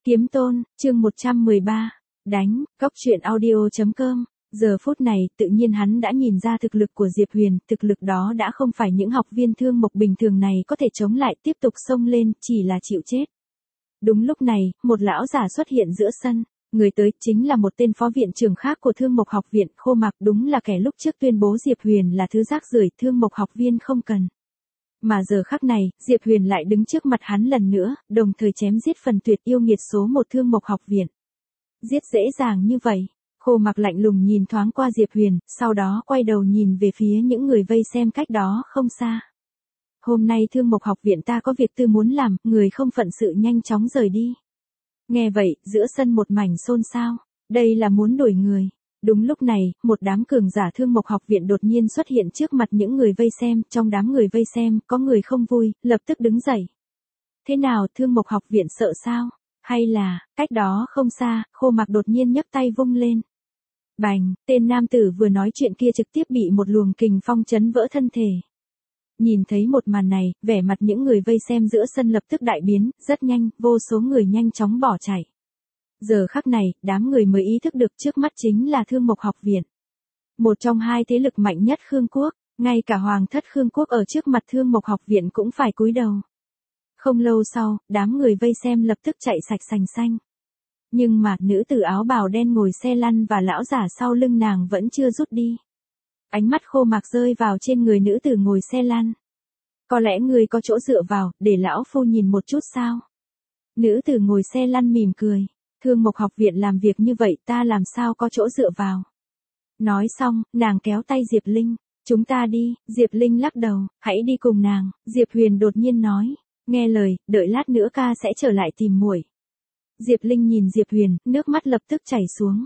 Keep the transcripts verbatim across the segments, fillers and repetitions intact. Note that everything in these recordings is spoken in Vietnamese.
Kiếm Tôn, chương một trăm mười ba, đánh, góc truyện audio chấm com. Giờ phút này, tự nhiên hắn đã nhìn ra thực lực của Diệp Huyền, thực lực đó đã không phải những học viên thương mộc bình thường này có thể chống lại, tiếp tục xông lên, chỉ là chịu chết. Đúng lúc này, một lão giả xuất hiện giữa sân, người tới chính là một tên phó viện trưởng khác của Thương Mộc học viện. Khô Mặc đúng là kẻ lúc trước tuyên bố Diệp Huyền là thứ rác rưởi, Thương Mộc học viên không cần. Mà giờ khắc này, Diệp Huyền lại đứng trước mặt hắn lần nữa, đồng thời chém giết phần tuyệt yêu nghiệt số một Thương Mộc học viện. Giết dễ dàng như vậy. Khô Mặc lạnh lùng nhìn thoáng qua Diệp Huyền, sau đó quay đầu nhìn về phía những người vây xem cách đó không xa. Hôm nay Thương Mộc học viện ta có việc tư muốn làm, người không phận sự nhanh chóng rời đi. Nghe vậy, giữa sân một mảnh xôn xao, đây là muốn đuổi người. Đúng lúc này, một đám cường giả Thương Mộc học viện đột nhiên xuất hiện trước mặt những người vây xem, trong đám người vây xem, có người không vui, lập tức đứng dậy. Thế nào, Thương Mộc học viện sợ sao? Hay là, cách đó không xa, Khô Mặc đột nhiên nhấc tay vung lên. Bành, tên nam tử vừa nói chuyện kia trực tiếp bị một luồng kình phong chấn vỡ thân thể. Nhìn thấy một màn này, vẻ mặt những người vây xem giữa sân lập tức đại biến, rất nhanh, vô số người nhanh chóng bỏ chạy. Giờ khắc này, đám người mới ý thức được trước mắt chính là Thương Mộc học viện. Một trong hai thế lực mạnh nhất Khương Quốc, ngay cả Hoàng thất Khương Quốc ở trước mặt Thương Mộc học viện cũng phải cúi đầu. Không lâu sau, đám người vây xem lập tức chạy sạch sành xanh. Nhưng mà, nữ tử áo bào đen ngồi xe lăn và lão giả sau lưng nàng vẫn chưa rút đi. Ánh mắt Khô Mặc rơi vào trên người nữ tử ngồi xe lăn. Có lẽ người có chỗ dựa vào, để lão phu nhìn một chút sao? Nữ tử ngồi xe lăn mỉm cười. Thương Mộc học viện làm việc như vậy ta làm sao có chỗ dựa vào. Nói xong, nàng kéo tay Diệp Linh. Chúng ta đi, Diệp Linh lắc đầu, hãy đi cùng nàng. Diệp Huyền đột nhiên nói. Nghe lời, đợi lát nữa ca sẽ trở lại tìm muội. Diệp Linh nhìn Diệp Huyền, nước mắt lập tức chảy xuống.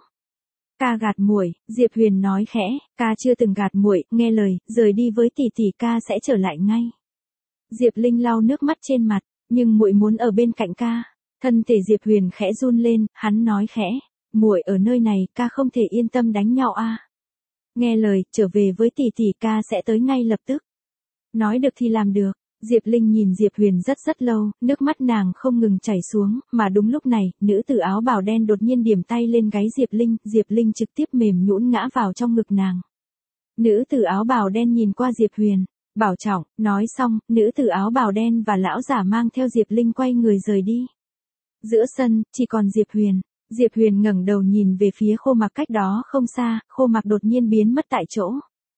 Ca gạt muội, Diệp Huyền nói khẽ, ca chưa từng gạt muội, nghe lời, rời đi với tỷ tỷ ca sẽ trở lại ngay. Diệp Linh lau nước mắt trên mặt, nhưng muội muốn ở bên cạnh ca. Thân thể Diệp Huyền khẽ run lên, hắn nói khẽ, muội ở nơi này, ca không thể yên tâm đánh nhau a. À. Nghe lời, trở về với tỷ tỷ ca sẽ tới ngay lập tức. Nói được thì làm được. Diệp Linh nhìn Diệp Huyền rất rất lâu, nước mắt nàng không ngừng chảy xuống, mà đúng lúc này, nữ tử áo bào đen đột nhiên điểm tay lên gáy Diệp Linh, Diệp Linh trực tiếp mềm nhũn ngã vào trong ngực nàng. Nữ tử áo bào đen nhìn qua Diệp Huyền, bảo trọng, nói xong, nữ tử áo bào đen và lão giả mang theo Diệp Linh quay người rời đi. Giữa sân, chỉ còn Diệp Huyền. Diệp Huyền ngẩng đầu nhìn về phía Khô Mặc cách đó không xa, Khô Mặc đột nhiên biến mất tại chỗ.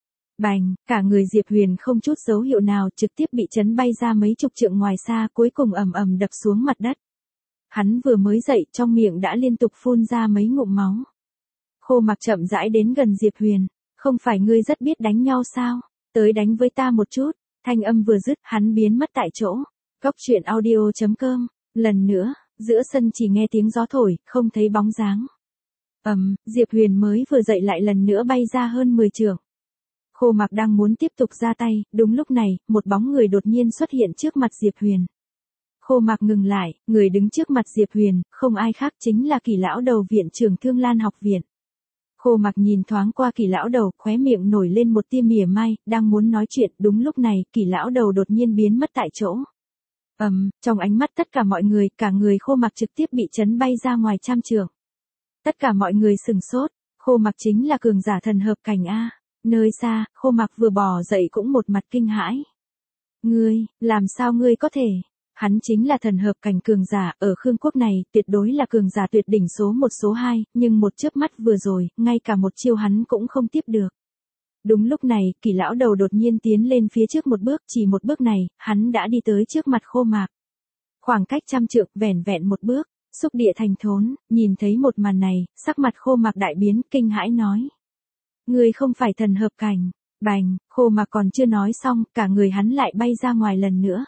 Bành, cả người Diệp Huyền không chút dấu hiệu nào trực tiếp bị chấn bay ra mấy chục trượng ngoài xa, cuối cùng ầm ầm đập xuống mặt đất. Hắn vừa mới dậy, trong miệng đã liên tục phun ra mấy ngụm máu. Khô Mặc chậm rãi đến gần Diệp Huyền, không phải ngươi rất biết đánh nhau sao? Tới đánh với ta một chút. Thanh âm vừa dứt, hắn biến mất tại chỗ. Góc truyện audio chấm com. Lần nữa, giữa sân chỉ nghe tiếng gió thổi, không thấy bóng dáng. Ầm, um, Diệp Huyền mới vừa dậy lại lần nữa bay ra hơn mười trượng. Khô Mặc đang muốn tiếp tục ra tay, đúng lúc này, một bóng người đột nhiên xuất hiện trước mặt Diệp Huyền. Khô Mặc ngừng lại, người đứng trước mặt Diệp Huyền, không ai khác chính là Kỳ lão đầu viện trưởng Thương Lan học viện. Khô Mặc nhìn thoáng qua Kỳ lão đầu, khóe miệng nổi lên một tia mỉa mai, đang muốn nói chuyện, đúng lúc này, Kỳ lão đầu đột nhiên biến mất tại chỗ. Ầm, um, trong ánh mắt tất cả mọi người, cả người Khô Mặc trực tiếp bị chấn bay ra ngoài trăm trượng. Tất cả mọi người sừng sốt, Khô Mặc chính là cường giả thần hợp cảnh a. Nơi xa, Khô Mặc vừa bò dậy cũng một mặt kinh hãi. Ngươi, làm sao ngươi có thể? Hắn chính là thần hợp cảnh cường giả, ở Khương Quốc này, tuyệt đối là cường giả tuyệt đỉnh số một số hai, nhưng một chớp mắt vừa rồi, ngay cả một chiêu hắn cũng không tiếp được. Đúng lúc này, Kỳ lão đầu đột nhiên tiến lên phía trước một bước, chỉ một bước này, hắn đã đi tới trước mặt Khô Mặc. Khoảng cách trăm trượng, vẻn vẹn một bước, xúc địa thành thốn, nhìn thấy một màn này, sắc mặt Khô Mặc đại biến, kinh hãi nói. Ngươi không phải thần hợp cảnh. Bành, Khô Mặc còn chưa nói xong, cả người hắn lại bay ra ngoài lần nữa.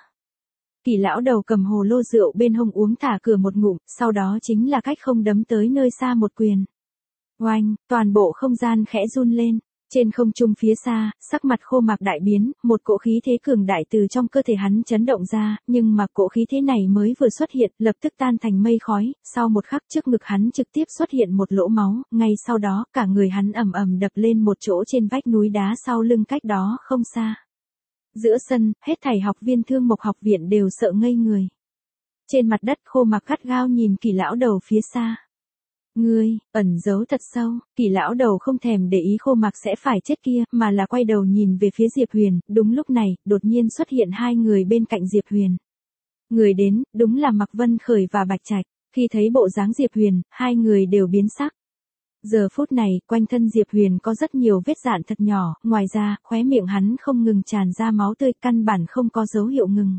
Kỳ lão đầu cầm hồ lô rượu bên hông uống thả cửa một ngụm, sau đó chính là cách không đấm tới nơi xa một quyền. Oanh, toàn bộ không gian khẽ run lên. Trên không trung phía xa, sắc mặt Khô Mặc đại biến, một cỗ khí thế cường đại từ trong cơ thể hắn chấn động ra, nhưng mà cỗ khí thế này mới vừa xuất hiện, lập tức tan thành mây khói, sau một khắc trước ngực hắn trực tiếp xuất hiện một lỗ máu, ngay sau đó, cả người hắn ầm ầm đập lên một chỗ trên vách núi đá sau lưng cách đó không xa. Giữa sân, hết thảy học viên Thương Mộc học viện đều sợ ngây người. Trên mặt đất Khô Mặc gắt gao nhìn Kỳ lão đầu phía xa. Ngươi, ẩn giấu thật sâu, Kỳ lão đầu không thèm để ý Khô Mặc sẽ phải chết kia, mà là quay đầu nhìn về phía Diệp Huyền, đúng lúc này, đột nhiên xuất hiện hai người bên cạnh Diệp Huyền. Người đến, đúng là Mạc Vân Khởi và Bạch Trạch, khi thấy bộ dáng Diệp Huyền, hai người đều biến sắc. Giờ phút này, quanh thân Diệp Huyền có rất nhiều vết rạn thật nhỏ, ngoài ra, khóe miệng hắn không ngừng tràn ra máu tươi, căn bản không có dấu hiệu ngừng.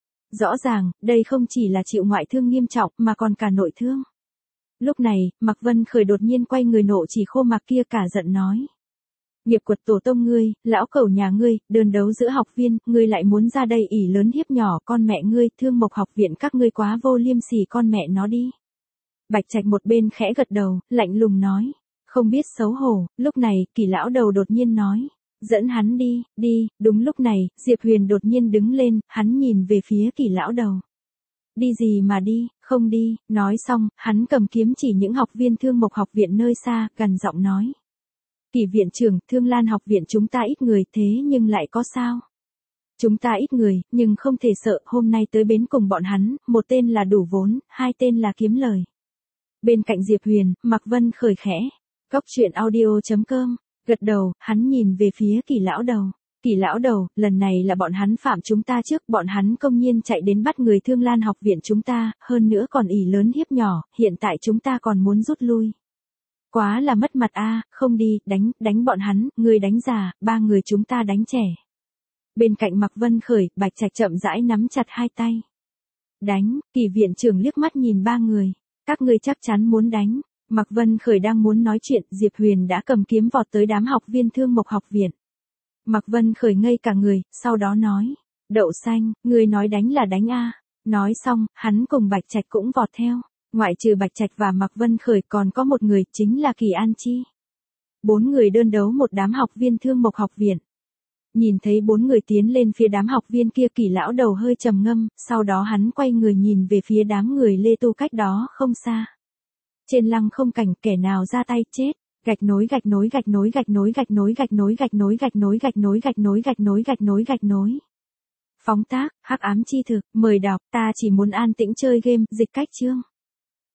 Rõ ràng, đây không chỉ là chịu ngoại thương nghiêm trọng, mà còn cả nội thương. Lúc này, Mạc Vân Khởi đột nhiên quay người nộ chỉ Khô Mặc kia cả giận nói. Nghiệp quật tổ tông ngươi, lão cẩu nhà ngươi, đơn đấu giữa học viên, ngươi lại muốn ra đây ỷ lớn hiếp nhỏ, con mẹ ngươi, Thương Mộc học viện các ngươi quá vô liêm sỉ, con mẹ nó đi. Bạch Trạch một bên khẽ gật đầu, lạnh lùng nói. Không biết xấu hổ, lúc này, Kỳ lão đầu đột nhiên nói. Dẫn hắn đi, đi, đúng lúc này, Diệp Huyền đột nhiên đứng lên, hắn nhìn về phía Kỳ lão đầu. Đi gì mà đi, không đi, nói xong, hắn cầm kiếm chỉ những học viên Thương Mộc học viện nơi xa, gần giọng nói. Kỳ viện trưởng, Thương Lan học viện chúng ta ít người thế nhưng lại có sao? Chúng ta ít người, nhưng không thể sợ, hôm nay tới bến cùng bọn hắn, một tên là đủ vốn, hai tên là kiếm lời. Bên cạnh Diệp Huyền, Mạc Vân Khởi khẽ. Góc truyện audio chấm com, gật đầu, hắn nhìn về phía Kỳ lão đầu. Kỳ lão đầu, lần này là bọn hắn phạm chúng ta trước, bọn hắn công nhiên chạy đến bắt người Thương Lan học viện chúng ta, hơn nữa còn ỷ lớn hiếp nhỏ, hiện tại chúng ta còn muốn rút lui. Quá là mất mặt a, không đi, đánh, đánh bọn hắn, người đánh già, ba người chúng ta đánh trẻ. Bên cạnh Mạc Vân Khởi, Bạch Trạch chậm rãi nắm chặt hai tay. Đánh, Kỳ viện trưởng liếc mắt nhìn ba người, các ngươi chắc chắn muốn đánh. Mạc Vân Khởi đang muốn nói chuyện, Diệp Huyền đã cầm kiếm vọt tới đám học viên Thương Mộc học viện. Mạc Vân Khởi ngây cả người, sau đó nói, đậu xanh, ngươi nói đánh là đánh a. Nói xong, hắn cùng Bạch Trạch cũng vọt theo. Ngoại trừ Bạch Trạch và Mạc Vân Khởi còn có một người, chính là Kỳ An Chi. Bốn người đơn đấu một đám học viên Thương Mộc học viện. Nhìn thấy bốn người tiến lên phía đám học viên kia, Kỳ lão đầu hơi trầm ngâm, sau đó hắn quay người nhìn về phía đám người Lê Tu cách đó không xa. Trên lăng không cảnh, kẻ nào ra tay chết. Gạch nối gạch nối gạch nối gạch nối gạch nối gạch nối gạch nối gạch nối gạch nối gạch nối gạch nối gạch nối gạch nối. Phóng tác, hắc ám chi thực, mời đọc, ta chỉ muốn an tĩnh chơi game, dịch cách chương.